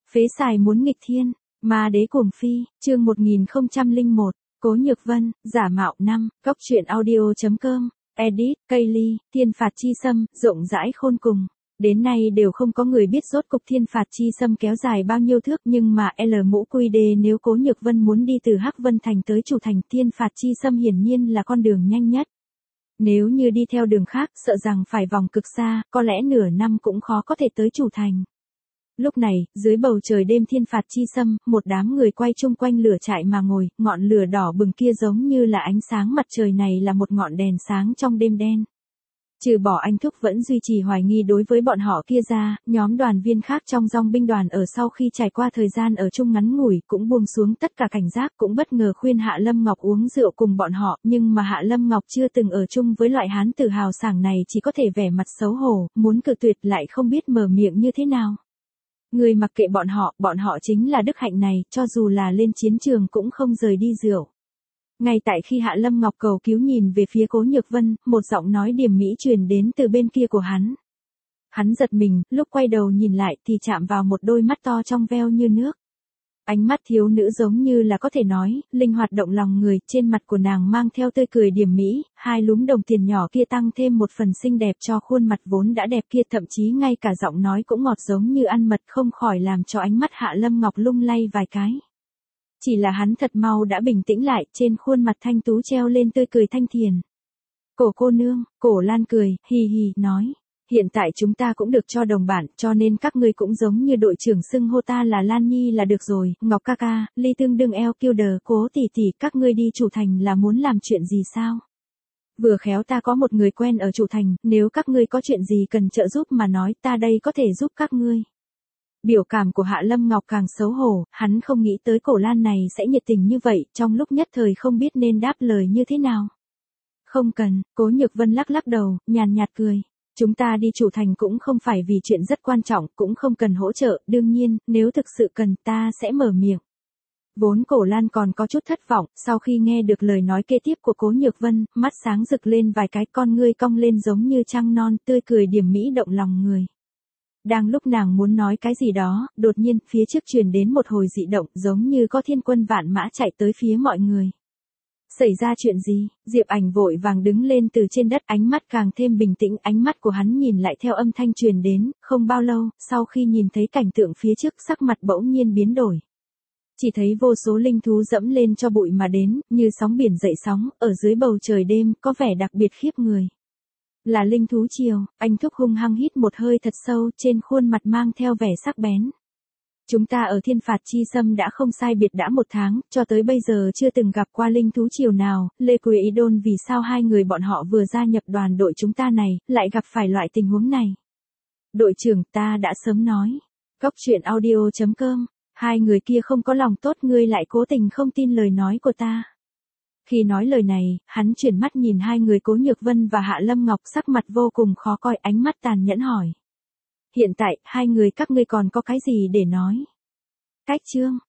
Phế xài muốn nghịch thiên, ma đế cuồng phi, chương 1001, Cố Nhược Vân, giả mạo 5, Cóc truyện audio.com, edit, Kaylee, thiên phạt chi xâm, rộng rãi khôn cùng. Đến nay đều không có người biết rốt cục thiên phạt chi xâm kéo dài bao nhiêu thước, nhưng mà L.Q.D nếu Cố Nhược Vân muốn đi từ Hắc Vân Thành tới Chủ Thành, thiên phạt chi xâm hiển nhiên là con đường nhanh nhất. Nếu như đi theo đường khác, sợ rằng phải vòng cực xa, có lẽ nửa năm cũng khó có thể tới Chủ Thành. Lúc này, dưới bầu trời đêm thiên phạt chi xâm, một đám người quay chung quanh lửa trại mà ngồi, ngọn lửa đỏ bừng kia giống như là ánh sáng mặt trời này là một ngọn đèn sáng trong đêm đen. Trừ bỏ anh Thúc vẫn duy trì hoài nghi đối với bọn họ kia ra, nhóm đoàn viên khác trong dòng binh đoàn ở sau khi trải qua thời gian ở chung ngắn ngủi cũng buông xuống tất cả cảnh giác, cũng bất ngờ khuyên Hạ Lâm Ngọc uống rượu cùng bọn họ, nhưng mà Hạ Lâm Ngọc chưa từng ở chung với loại hán tử hào sảng này, chỉ có thể vẻ mặt xấu hổ, muốn cự tuyệt lại không biết mở miệng như thế nào. Người mặc kệ bọn họ chính là đức hạnh này, cho dù là lên chiến trường cũng không rời đi rượu. Ngay tại khi Hạ Lâm Ngọc cầu cứu nhìn về phía Cố Nhược Vân, một giọng nói điềm mỹ truyền đến từ bên kia của hắn. Hắn giật mình, lúc quay đầu nhìn lại thì chạm vào một đôi mắt to trong veo như nước. Ánh mắt thiếu nữ giống như là có thể nói, linh hoạt động lòng người, trên mặt của nàng mang theo tươi cười điềm mỹ, hai lúm đồng tiền nhỏ kia tăng thêm một phần xinh đẹp cho khuôn mặt vốn đã đẹp kia, thậm chí ngay cả giọng nói cũng ngọt giống như ăn mật, không khỏi làm cho ánh mắt Hạ Lâm Ngọc lung lay vài cái. Chỉ là hắn thật mau đã bình tĩnh lại, trên khuôn mặt thanh tú treo lên tươi cười thanh thiền. Cổ cô nương, Cổ Lan cười, hì hì, nói. Hiện tại chúng ta cũng được cho đồng bản, cho nên các ngươi cũng giống như đội trưởng xưng hô ta là Lan Nhi là được rồi. Ngọc ca ca, Ly tương đương eo kiêu đờ, Cố tỷ tỷ, các ngươi đi Chủ Thành là muốn làm chuyện gì sao? Vừa khéo ta có một người quen ở Chủ Thành, nếu các ngươi có chuyện gì cần trợ giúp mà nói, ta đây có thể giúp các ngươi. Biểu cảm của Hạ Lâm Ngọc càng xấu hổ, hắn không nghĩ tới Cổ Lan này sẽ nhiệt tình như vậy, trong lúc nhất thời không biết nên đáp lời như thế nào. Không cần, Cố Nhược Vân lắc lắc đầu, nhàn nhạt cười. Chúng ta đi Chủ Thành cũng không phải vì chuyện rất quan trọng, cũng không cần hỗ trợ, đương nhiên, nếu thực sự cần ta sẽ mở miệng. Vốn Cổ Lan còn có chút thất vọng, sau khi nghe được lời nói kế tiếp của Cố Nhược Vân, mắt sáng rực lên vài cái, con ngươi cong lên giống như trăng non, tươi cười điềm mỹ động lòng người. Đang lúc nàng muốn nói cái gì đó, đột nhiên, phía trước truyền đến một hồi dị động, giống như có thiên quân vạn mã chạy tới phía mọi người. Xảy ra chuyện gì? Diệp Ảnh vội vàng đứng lên từ trên đất, ánh mắt càng thêm bình tĩnh, ánh mắt của hắn nhìn lại theo âm thanh truyền đến, không bao lâu, sau khi nhìn thấy cảnh tượng phía trước, sắc mặt bỗng nhiên biến đổi. Chỉ thấy vô số linh thú dẫm lên cho bụi mà đến, như sóng biển dậy sóng, ở dưới bầu trời đêm, có vẻ đặc biệt khiếp người. Là linh thú triều, anh Thúc hung hăng hít một hơi thật sâu, trên khuôn mặt mang theo vẻ sắc bén. Chúng ta ở thiên phạt chi xâm đã không sai biệt đã 1 tháng, cho tới bây giờ chưa từng gặp qua linh thú triều nào, Lê Quế Ý Đôn vì sao hai người bọn họ vừa gia nhập đoàn đội chúng ta này, lại gặp phải loại tình huống này. Đội trưởng, ta đã sớm nói. Cóc truyện audio.com, hai người kia không có lòng tốt, ngươi lại cố tình không tin lời nói của ta. Khi nói lời này, hắn chuyển mắt nhìn hai người Cố Nhược Vân và Hạ Lâm Ngọc, sắc mặt vô cùng khó coi, ánh mắt tàn nhẫn hỏi. Hiện tại, hai người các ngươi còn có cái gì để nói? Cách chương,